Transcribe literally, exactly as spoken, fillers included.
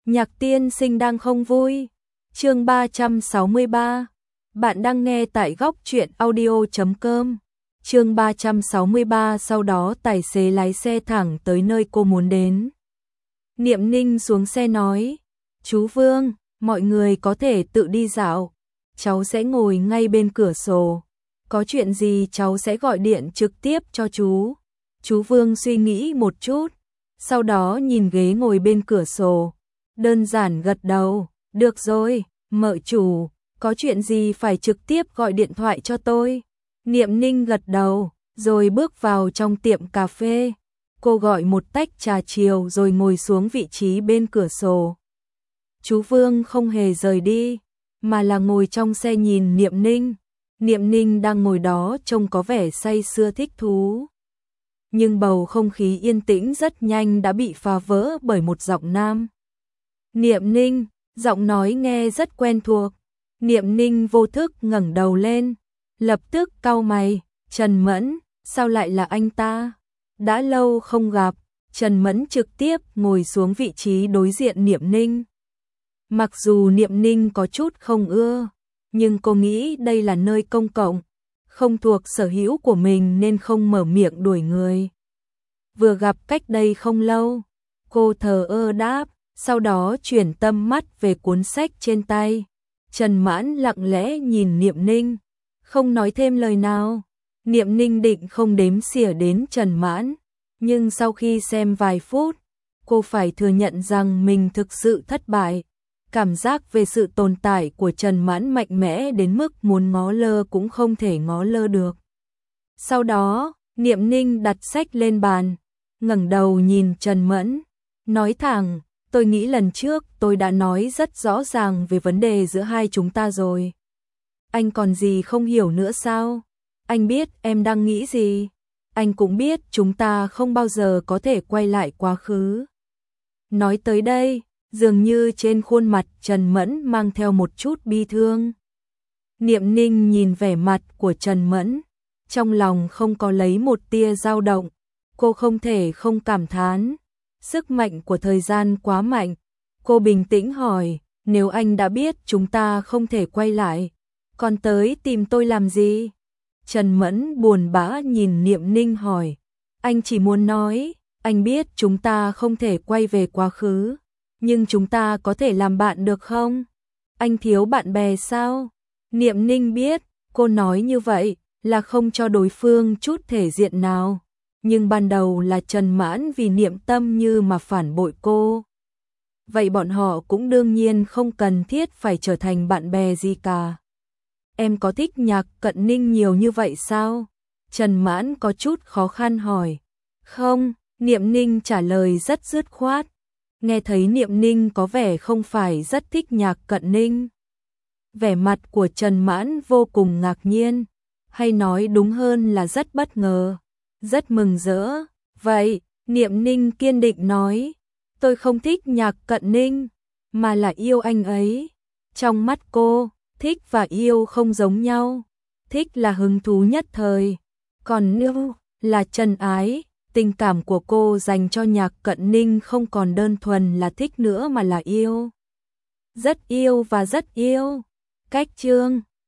Nhạc tiên sinh đang không vui. Chương ba trăm sáu mươi ba. Bạn đang nghe tại góc truyện audio chấm com. Chương ba trăm sáu mươi ba, sau đó tài xế lái xe thẳng tới nơi cô muốn đến. Niệm Ninh xuống xe nói, chú Vương, mọi người có thể tự đi dạo, cháu sẽ ngồi ngay bên cửa sổ, có chuyện gì cháu sẽ gọi điện trực tiếp cho chú. Chú Vương suy nghĩ một chút, sau đó nhìn ghế ngồi bên cửa sổ, đơn giản gật đầu, được rồi, mợ chủ, có chuyện gì phải trực tiếp gọi điện thoại cho tôi. Niệm Ninh gật đầu, rồi bước vào trong tiệm cà phê. Cô gọi một tách trà chiều rồi ngồi xuống vị trí bên cửa sổ. Chú Vương không hề rời đi, mà là ngồi trong xe nhìn Niệm Ninh. Niệm Ninh đang ngồi đó trông có vẻ say sưa thích thú. Nhưng bầu không khí yên tĩnh rất nhanh đã bị phá vỡ bởi một giọng nam. Niệm Ninh, giọng nói nghe rất quen thuộc. Niệm Ninh vô thức ngẩng đầu lên, lập tức cau mày, Trần Mẫn, sao lại là anh ta? Đã lâu không gặp. Trần Mẫn trực tiếp ngồi xuống vị trí đối diện Niệm Ninh. Mặc dù Niệm Ninh có chút không ưa, nhưng cô nghĩ đây là nơi công cộng, không thuộc sở hữu của mình nên không mở miệng đuổi người. Vừa gặp cách đây không lâu, cô thờ ơ đáp, sau đó chuyển tâm mắt về cuốn sách trên tay. Trần Mãn lặng lẽ nhìn Niệm Ninh, không nói thêm lời nào. Niệm Ninh định không đếm xỉa đến Trần Mãn, nhưng sau khi xem vài phút, cô phải thừa nhận rằng mình thực sự thất bại. Cảm giác về sự tồn tại của Trần Mãn mạnh mẽ đến mức muốn ngó lơ cũng không thể ngó lơ được. Sau đó, Niệm Ninh đặt sách lên bàn, ngẩng đầu nhìn Trần Mẫn, nói thẳng, tôi nghĩ lần trước tôi đã nói rất rõ ràng về vấn đề giữa hai chúng ta rồi. Anh còn gì không hiểu nữa sao? Anh biết em đang nghĩ gì. Anh cũng biết chúng ta không bao giờ có thể quay lại quá khứ. Nói tới đây, dường như trên khuôn mặt Trần Mẫn mang theo một chút bi thương. Niệm Ninh nhìn vẻ mặt của Trần Mẫn, trong lòng không có lấy một tia dao động. Cô không thể không cảm thán, sức mạnh của thời gian quá mạnh. Cô bình tĩnh hỏi, nếu anh đã biết chúng ta không thể quay lại, còn tới tìm tôi làm gì? Trần Mẫn buồn bã nhìn Niệm Ninh hỏi, anh chỉ muốn nói, anh biết chúng ta không thể quay về quá khứ, nhưng chúng ta có thể làm bạn được không? Anh thiếu bạn bè sao? Niệm Ninh biết, cô nói như vậy là không cho đối phương chút thể diện nào, nhưng ban đầu là Trần Mãn vì Niệm Tâm Như mà phản bội cô. Vậy bọn họ cũng đương nhiên không cần thiết phải trở thành bạn bè gì cả. Em có thích Nhạc Cận Ninh nhiều như vậy sao? Trần Mãn có chút khó khăn hỏi. Không, Niệm Ninh trả lời rất dứt khoát. Nghe thấy Niệm Ninh có vẻ không phải rất thích Nhạc Cận Ninh. Vẻ mặt của Trần Mãn vô cùng ngạc nhiên, hay nói đúng hơn là rất bất ngờ, rất mừng rỡ. Vậy, Niệm Ninh kiên định nói, tôi không thích Nhạc Cận Ninh, mà là yêu anh ấy. Trong mắt cô, thích và yêu không giống nhau. Thích là hứng thú nhất thời, còn yêu là chân ái. Tình cảm của cô dành cho Nhạc Cận Ninh không còn đơn thuần là thích nữa mà là yêu. Rất yêu và rất yêu. Cách chương